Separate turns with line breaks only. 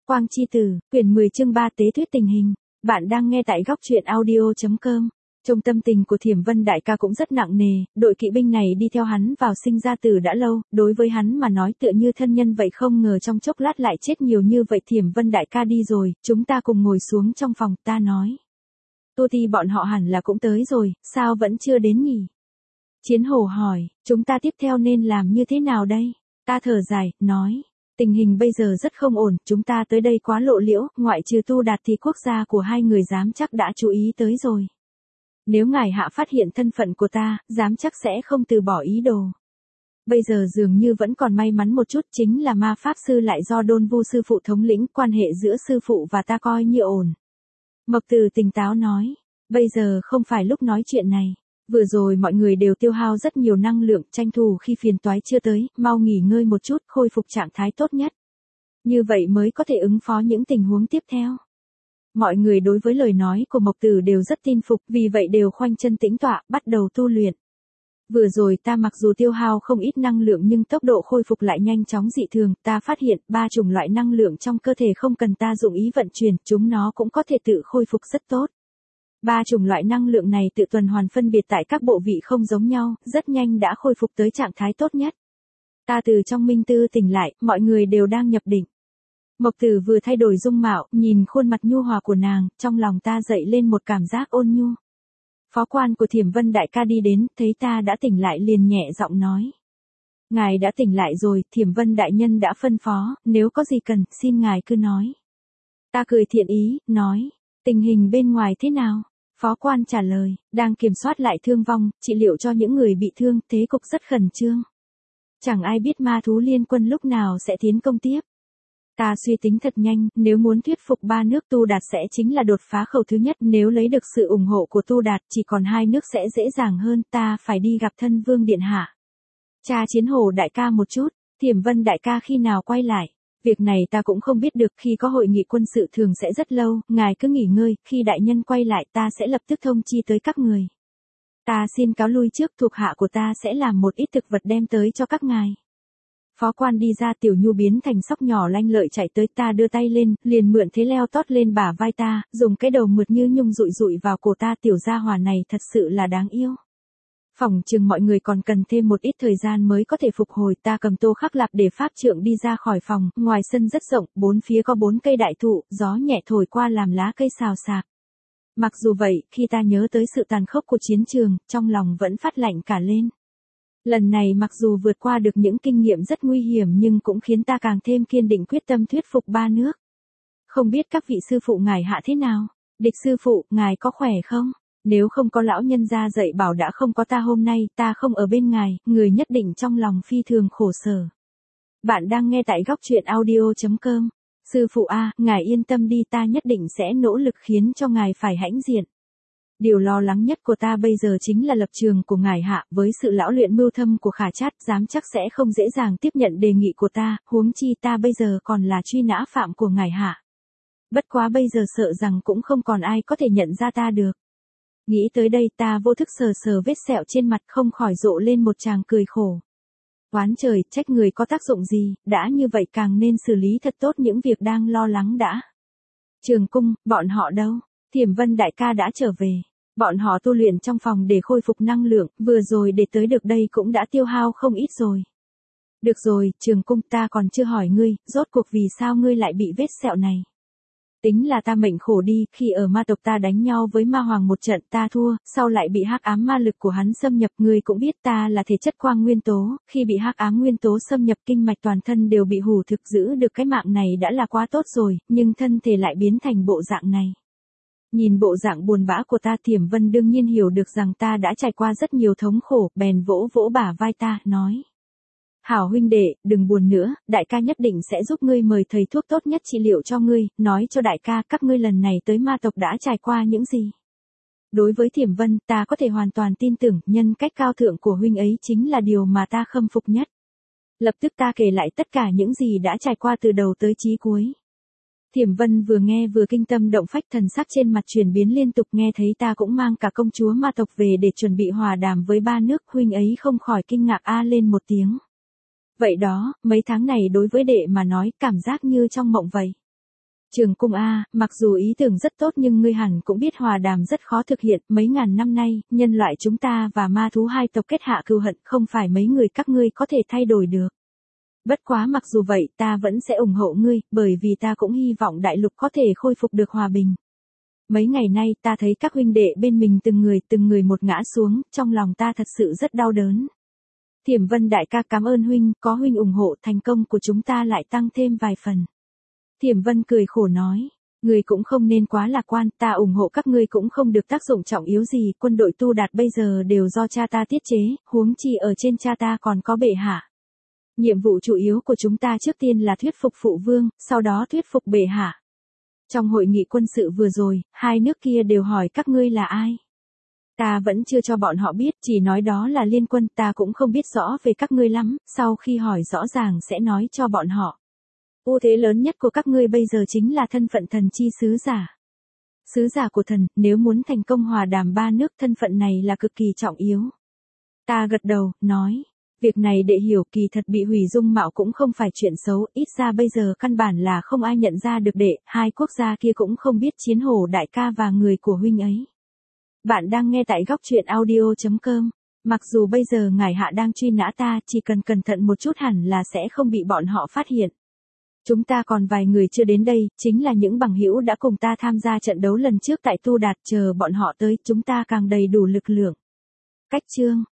Quang Chi Tử, quyển 10 chương 3 tế thuyết tình hình. Bạn đang nghe tại góc truyện audio.com. Trong tâm tình của Thiểm Vân đại ca cũng rất nặng nề, đội kỵ binh này đi theo hắn vào sinh ra tử đã lâu, đối với hắn mà nói tựa như thân nhân vậy, không ngờ trong chốc lát lại chết nhiều như vậy. Thiểm Vân đại ca đi rồi, chúng ta cùng ngồi xuống trong phòng, ta nói. Tu Ti bọn họ hẳn là cũng tới rồi, sao vẫn chưa đến nhỉ? Chiến Hổ hỏi, chúng ta tiếp theo nên làm như thế nào đây? Ta thở dài, nói. Tình hình bây giờ rất không ổn, chúng ta tới đây quá lộ liễu, ngoại trừ Tu Đạt thì quốc gia của hai người dám chắc đã chú ý tới rồi. Nếu ngài hạ phát hiện thân phận của ta, dám chắc sẽ không từ bỏ ý đồ. Bây giờ dường như vẫn còn may mắn một chút, chính là ma pháp sư lại do Đôn Vu sư phụ thống lĩnh, quan hệ giữa sư phụ và ta coi như ổn. Mộc Từ tỉnh táo nói, bây giờ không phải lúc nói chuyện này. Vừa rồi mọi người đều tiêu hao rất nhiều năng lượng, tranh thủ khi phiền toái chưa tới, mau nghỉ ngơi một chút, khôi phục trạng thái tốt nhất. Như vậy mới có thể ứng phó những tình huống tiếp theo. Mọi người đối với lời nói của Mộc Tử đều rất tin phục, vì vậy đều khoanh chân tĩnh tọa, bắt đầu tu luyện. Vừa rồi ta mặc dù tiêu hao không ít năng lượng nhưng tốc độ khôi phục lại nhanh chóng dị thường, ta phát hiện 3 chủng loại năng lượng trong cơ thể không cần ta dụng ý vận chuyển, chúng nó cũng có thể tự khôi phục rất tốt. 3 chủng loại năng lượng này tự tuần hoàn phân biệt tại các bộ vị không giống nhau, rất nhanh đã khôi phục tới trạng thái tốt nhất. Ta từ trong minh tư tỉnh lại, mọi người đều đang nhập định. Mộc Tử vừa thay đổi dung mạo, nhìn khuôn mặt nhu hòa của nàng, trong lòng ta dậy lên một cảm giác ôn nhu. Phó quan của Thiểm Vân đại ca đi đến, thấy ta đã tỉnh lại liền nhẹ giọng nói. Ngài đã tỉnh lại rồi, Thiểm Vân đại nhân đã phân phó, nếu có gì cần, xin ngài cứ nói. Ta cười thiện ý, nói, tình hình bên ngoài thế nào? Phó quan trả lời, đang kiểm soát lại thương vong, trị liệu cho những người bị thương, thế cục rất khẩn trương. Chẳng ai biết ma thú liên quân lúc nào sẽ tiến công tiếp. Ta suy tính thật nhanh, nếu muốn thuyết phục 3 nước Tu Đạt sẽ chính là đột phá khẩu thứ nhất, nếu lấy được sự ủng hộ của Tu Đạt chỉ còn 2 nước sẽ dễ dàng hơn, ta phải đi gặp thân vương điện hạ. Cha Chiến Hổ đại ca một chút, Thiểm Vân đại ca khi nào quay lại? Việc này ta cũng không biết được, khi có hội nghị quân sự thường sẽ rất lâu, ngài cứ nghỉ ngơi, khi đại nhân quay lại ta sẽ lập tức thông chi tới các người. Ta xin cáo lui trước, thuộc hạ của ta sẽ làm một ít thực vật đem tới cho các ngài. Phó quan đi ra, Tiểu Nhu biến thành sóc nhỏ lanh lợi chạy tới, ta đưa tay lên, liền mượn thế leo tót lên bả vai ta, dùng cái đầu mượt như nhung dụi dụi vào cổ ta. Tiểu gia hỏa này thật sự là đáng yêu. Phỏng chừng mọi người còn cần thêm một ít thời gian mới có thể phục hồi. Ta cầm Tô Khắc Lạp để pháp trượng đi ra khỏi phòng, ngoài sân rất rộng, 4 phía có 4 cây đại thụ, gió nhẹ thổi qua làm lá cây xào xạc. Mặc dù vậy, khi ta nhớ tới sự tàn khốc của chiến trường, trong lòng vẫn phát lạnh cả lên. Lần này mặc dù vượt qua được những kinh nghiệm rất nguy hiểm nhưng cũng khiến ta càng thêm kiên định quyết tâm thuyết phục 3 nước. Không biết các vị sư phụ ngài hạ thế nào? Địch sư phụ, ngài có khỏe không? Nếu không có lão nhân gia dạy bảo đã không có ta hôm nay, ta không ở bên ngài, người nhất định trong lòng phi thường khổ sở. Bạn đang nghe tại góc truyện audio.com. Sư phụ a, ngài yên tâm đi, ta nhất định sẽ nỗ lực khiến cho ngài phải hãnh diện. Điều lo lắng nhất của ta bây giờ chính là lập trường của ngài hạ, với sự lão luyện mưu thâm của Khả Trát, dám chắc sẽ không dễ dàng tiếp nhận đề nghị của ta, huống chi ta bây giờ còn là truy nã phạm của ngài hạ. Bất quá bây giờ sợ rằng cũng không còn ai có thể nhận ra ta được. Nghĩ tới đây ta vô thức sờ sờ vết sẹo trên mặt, không khỏi rộ lên một tràng cười khổ. Oán trời, trách người có tác dụng gì, đã như vậy càng nên xử lý thật tốt những việc đang lo lắng đã. Trường cung, bọn họ đâu? Thiểm Vân đại ca đã trở về. Bọn họ tu luyện trong phòng để khôi phục năng lượng, vừa rồi để tới được đây cũng đã tiêu hao không ít rồi. Được rồi, Trường cung, ta còn chưa hỏi ngươi, rốt cuộc vì sao ngươi lại bị vết sẹo này. Tính là ta mệnh khổ đi, khi ở ma tộc ta đánh nhau với ma hoàng một trận ta thua, sau lại bị hắc ám ma lực của hắn xâm nhập, ngươi cũng biết ta là thể chất quang nguyên tố, khi bị hắc ám nguyên tố xâm nhập kinh mạch toàn thân đều bị hủ thực, giữ được cái mạng này đã là quá tốt rồi, nhưng thân thể lại biến thành bộ dạng này. Nhìn bộ dạng buồn bã của ta, Thiểm Vân đương nhiên hiểu được rằng ta đã trải qua rất nhiều thống khổ, bèn vỗ vỗ bả vai ta, nói. Hảo huynh đệ, đừng buồn nữa, đại ca nhất định sẽ giúp ngươi, mời thầy thuốc tốt nhất trị liệu cho ngươi, nói cho đại ca các ngươi lần này tới ma tộc đã trải qua những gì. Đối với Thiểm Vân, ta có thể hoàn toàn tin tưởng, nhân cách cao thượng của huynh ấy chính là điều mà ta khâm phục nhất. Lập tức ta kể lại tất cả những gì đã trải qua từ đầu tới chí cuối. Thiểm Vân vừa nghe vừa kinh tâm động phách, thần sắc trên mặt chuyển biến liên tục, nghe thấy ta cũng mang cả công chúa ma tộc về để chuẩn bị hòa đàm với 3 nước, huynh ấy không khỏi kinh ngạc a lên một tiếng. Vậy đó, mấy tháng này đối với đệ mà nói, cảm giác như trong mộng vậy. Trường cung A, mặc dù ý tưởng rất tốt nhưng ngươi hẳn cũng biết hòa đàm rất khó thực hiện, mấy ngàn năm nay, nhân loại chúng ta và ma thú hai tộc kết hạ cừu hận không phải mấy người các ngươi có thể thay đổi được. Bất quá mặc dù vậy ta vẫn sẽ ủng hộ ngươi, bởi vì ta cũng hy vọng đại lục có thể khôi phục được hòa bình. Mấy ngày nay ta thấy các huynh đệ bên mình từng người một ngã xuống, trong lòng ta thật sự rất đau đớn. Thiểm Vân đại ca cảm ơn huynh, có huynh ủng hộ thành công của chúng ta lại tăng thêm vài phần. Thiểm Vân cười khổ nói, ngươi cũng không nên quá lạc quan, ta ủng hộ các ngươi cũng không được tác dụng trọng yếu gì, quân đội Tu Đạt bây giờ đều do cha ta tiết chế, huống chi ở trên cha ta còn có bệ hạ. Nhiệm vụ chủ yếu của chúng ta trước tiên là thuyết phục phụ vương, sau đó thuyết phục bệ hạ. Trong hội nghị quân sự vừa rồi, hai nước kia đều hỏi các ngươi là ai. Ta vẫn chưa cho bọn họ biết, chỉ nói đó là liên quân, ta cũng không biết rõ về các ngươi lắm, sau khi hỏi rõ ràng sẽ nói cho bọn họ. Ưu thế lớn nhất của các ngươi bây giờ chính là thân phận thần chi sứ giả. Sứ giả của thần, nếu muốn thành công hòa đàm ba nước thân phận này là cực kỳ trọng yếu. Ta gật đầu, nói. Việc này đệ hiểu kỳ thật bị hủy dung mạo cũng không phải chuyện xấu, ít ra bây giờ căn bản là không ai nhận ra được đệ, hai quốc gia kia cũng không biết Chiến Hổ đại ca và người của huynh ấy. Bạn đang nghe tại góc truyện audio.com. Mặc dù bây giờ ngài hạ đang truy nã ta, chỉ cần cẩn thận một chút hẳn là sẽ không bị bọn họ phát hiện. Chúng ta còn vài người chưa đến đây, chính là những bằng hữu đã cùng ta tham gia trận đấu lần trước tại Tu Đạt, chờ bọn họ tới, chúng ta càng đầy đủ lực lượng. Cách chương